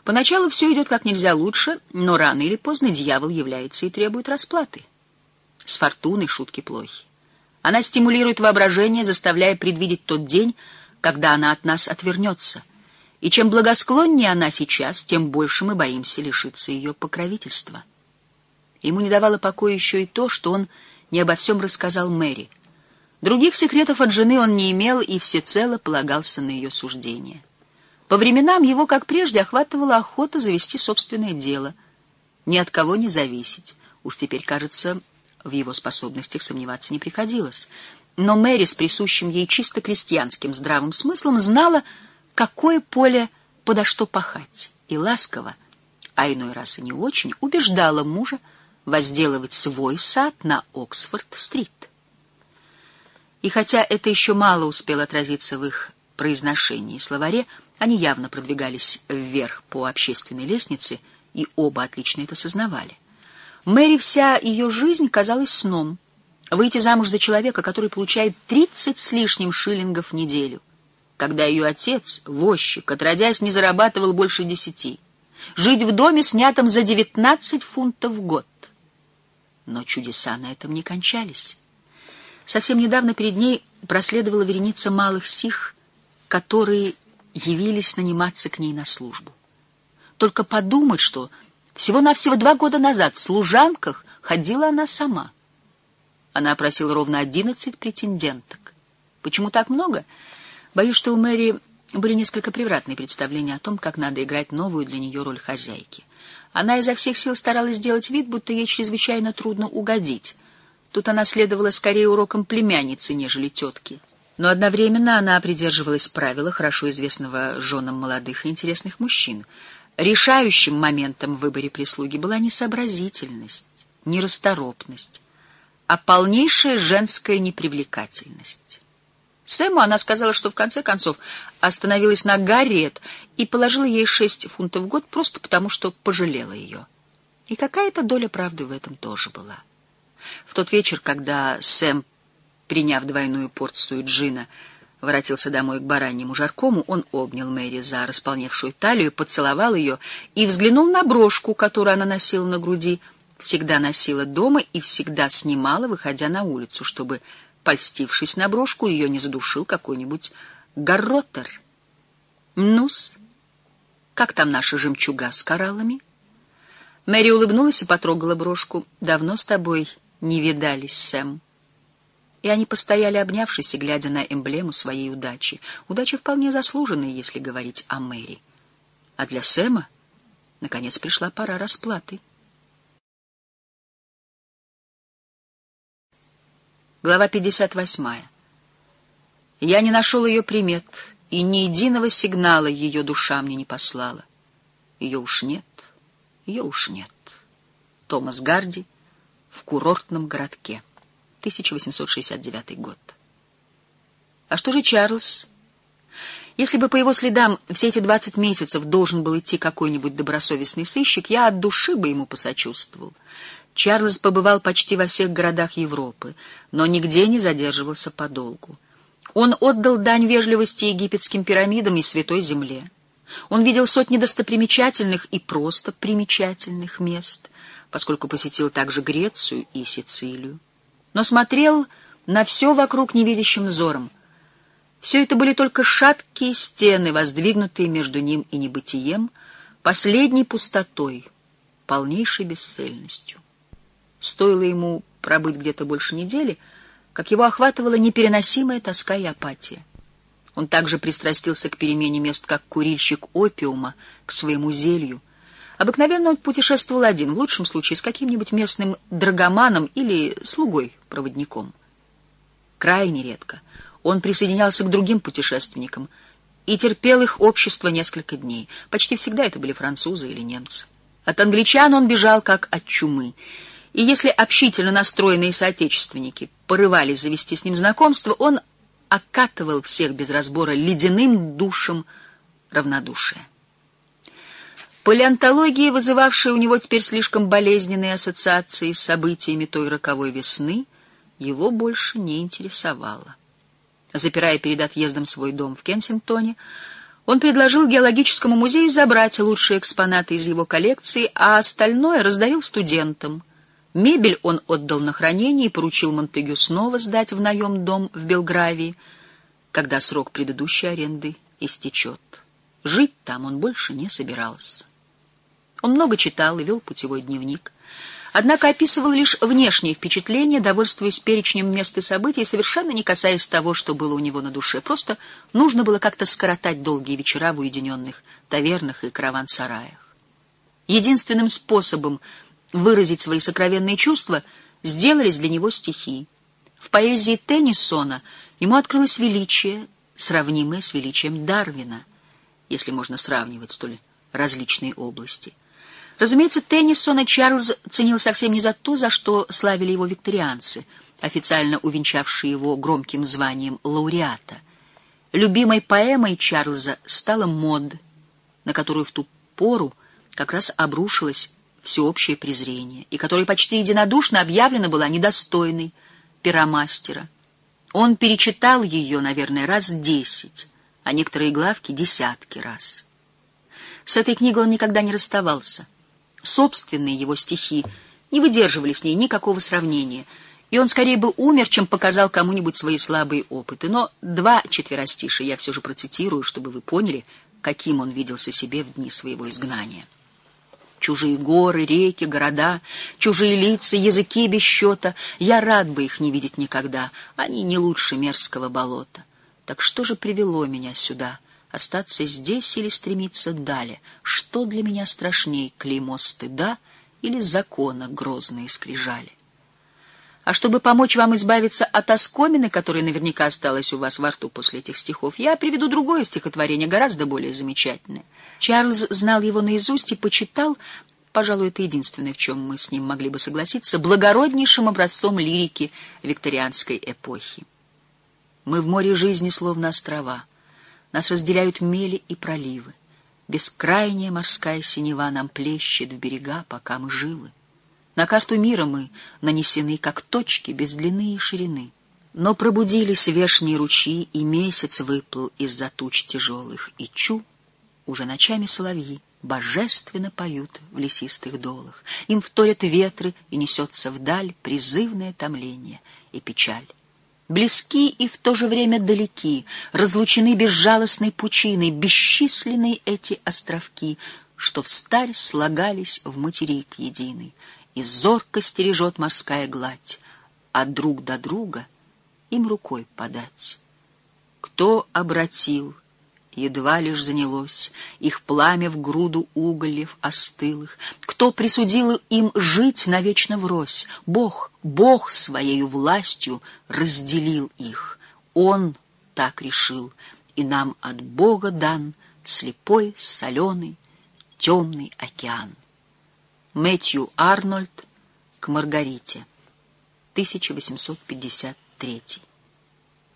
Поначалу все идет как нельзя лучше, но рано или поздно дьявол является и требует расплаты. С фортуной шутки плохи. Она стимулирует воображение, заставляя предвидеть тот день, когда она от нас отвернется. И чем благосклоннее она сейчас, тем больше мы боимся лишиться ее покровительства. Ему не давало покоя еще и то, что он не обо всем рассказал Мэри. Других секретов от жены он не имел и всецело полагался на ее суждение. По временам его, как прежде, охватывала охота завести собственное дело, ни от кого не зависеть. Уж теперь, кажется, в его способностях сомневаться не приходилось. Но Мэри с присущим ей чисто крестьянским здравым смыслом знала, какое поле подо что пахать, и ласково, а иной раз и не очень, убеждала мужа возделывать свой сад на Оксфорд-стрит. И хотя это еще мало успело отразиться в их произношении и словаре, они явно продвигались вверх по общественной лестнице, и оба отлично это сознавали. Мэри вся ее жизнь казалась сном. Выйти замуж за человека, который получает 30 с лишним шиллингов в неделю, когда ее отец, возчик, отродясь, не зарабатывал больше 10. Жить в доме, снятом за 19 фунтов в год. Но чудеса на этом не кончались. Совсем недавно перед ней проследовала вереница малых сих, которые явились наниматься к ней на службу. Только подумать, что всего-навсего 2 года назад в служанках ходила она сама. Она опросила ровно 11 претенденток. Почему так много? Боюсь, что у Мэри были несколько превратные представления о том, как надо играть новую для нее роль хозяйки. Она изо всех сил старалась сделать вид, будто ей чрезвычайно трудно угодить. Тут она следовала скорее урокам племянницы, нежели тетки. Но одновременно она придерживалась правила, хорошо известного женам молодых и интересных мужчин. Решающим моментом в выборе прислуги была не сообразительность, не расторопность, а полнейшая женская непривлекательность. Сэму она сказала, что в конце концов остановилась на Гарриет и положила ей 6 фунтов в год просто потому, что пожалела ее. И какая-то доля правды в этом тоже была. В тот вечер, когда Сэм, приняв 2 порцию джина, воротился домой к бараньему жаркому, он обнял Мэри за располневшую талию, поцеловал ее и взглянул на брошку, которую она носила на груди, всегда носила дома и всегда снимала, выходя на улицу, чтобы, польстившись на брошку, ее не задушил какой-нибудь гарротер. «Ну-с, как там наша жемчуга с кораллами?» Мэри улыбнулась и потрогала брошку. «Давно с тобой не видались, Сэм». И они постояли, обнявшись и глядя на эмблему своей удачи. Удачи вполне заслуженной, если говорить о Мэри. А для Сэма, наконец, пришла пора расплаты. Глава 58. Я не нашел ее примет, и ни единого сигнала ее душа мне не послала. Ее уж нет, ее уж нет. Томас Гарди в курортном городке. 1869 год. А что же Чарльз? Если бы по его следам все эти 20 месяцев должен был идти какой-нибудь добросовестный сыщик, я от души бы ему посочувствовал. Чарльз побывал почти во всех городах Европы, но нигде не задерживался подолгу. Он отдал дань вежливости египетским пирамидам и Святой Земле. Он видел сотни достопримечательных и просто примечательных мест, поскольку посетил также Грецию и Сицилию. Но смотрел на все вокруг невидящим взором. Все это были только шаткие стены, воздвигнутые между ним и небытием, последней пустотой, полнейшей бесцельностью. Стоило ему пробыть где-то больше недели, как его охватывала непереносимая тоска и апатия. Он также пристрастился к перемене мест, как курильщик опиума к своему зелью. Обыкновенно он путешествовал один, в лучшем случае с каким-нибудь местным драгоманом или слугой-проводником. Крайне редко он присоединялся к другим путешественникам и терпел их общество несколько дней. Почти всегда это были французы или немцы. От англичан он бежал как от чумы, и если общительно настроенные соотечественники порывались завести с ним знакомство, он окатывал всех без разбора ледяным душем равнодушия. Палеонтология, вызывавшая у него теперь слишком болезненные ассоциации с событиями той роковой весны, его больше не интересовала. Запирая перед отъездом свой дом в Кенсингтоне, Он предложил геологическому музею забрать лучшие экспонаты из его коллекции, а остальное раздарил студентам. Мебель он отдал на хранение и поручил Монтегю снова сдать в наем дом в Белгравии, когда срок предыдущей аренды истечет. Жить там он больше не собирался. Он много читал и вел путевой дневник, однако описывал лишь внешние впечатления, довольствуясь перечнем мест и событий, совершенно не касаясь того, что было у него на душе. Просто нужно было как-то скоротать долгие вечера в уединенных тавернах и караван-сараях. Единственным способом выразить свои сокровенные чувства сделались для него стихи. В поэзии Теннисона ему открылось величие, сравнимое с величием Дарвина, если можно сравнивать столь различные области. Разумеется, Теннисона Чарльз ценил совсем не за то, за что славили его викторианцы, официально увенчавшие его громким званием лауреата. Любимой поэмой Чарльза стала «Мод», на которую в ту пору как раз обрушилось всеобщее презрение, и которая почти единодушно объявлена была недостойной пера мастера. Он перечитал ее, наверное, раз 10, а некоторые главки десятки раз. С этой книгой он никогда не расставался. Собственные его стихи не выдерживали с ней никакого сравнения, и он скорее бы умер, чем показал кому-нибудь свои слабые опыты. Но 2 четверостишия я все же процитирую, чтобы вы поняли, каким он виделся себе в дни своего изгнания. Чужие горы, реки, города, чужие лица, языки без счета. Я рад бы их не видеть никогда, они не лучше мерзкого болота. Так что же привело меня сюда? Остаться здесь или стремиться далее? Что для меня страшней, клеймо стыда или закона грозные скрижали? А чтобы помочь вам избавиться от оскомины, которая наверняка осталась у вас во рту после этих стихов, я приведу другое стихотворение, гораздо более замечательное. Чарльз знал его наизусть и почитал, пожалуй, это единственное, в чем мы с ним могли бы согласиться, благороднейшим образцом лирики викторианской эпохи. Мы в море жизни словно острова. Нас разделяют мели и проливы. Бескрайняя морская синева нам плещет в берега, пока мы живы. На карту мира мы нанесены, как точки без длины и ширины. Но пробудились вешние ручьи, и месяц выплыл из-за туч тяжелых, и уже ночами соловьи божественно поют в лесистых долах. Им вторят ветры, и несется вдаль призывное томление и печаль. Близки и в то же время далеки, разлучены безжалостной пучиной, бесчисленны эти островки, что встарь слагались в материк единый, и зорко стережет морская гладь, а друг до друга им рукой подать. Кто обратил, едва лишь занялось, их пламя в груду угольев остылых, кто присудил им жить навечно врозь, Бог своею властью разделил их. Он так решил, и нам от Бога дан слепой, соленый, темный океан. Мэтью Арнольд к Маргарите, 1853.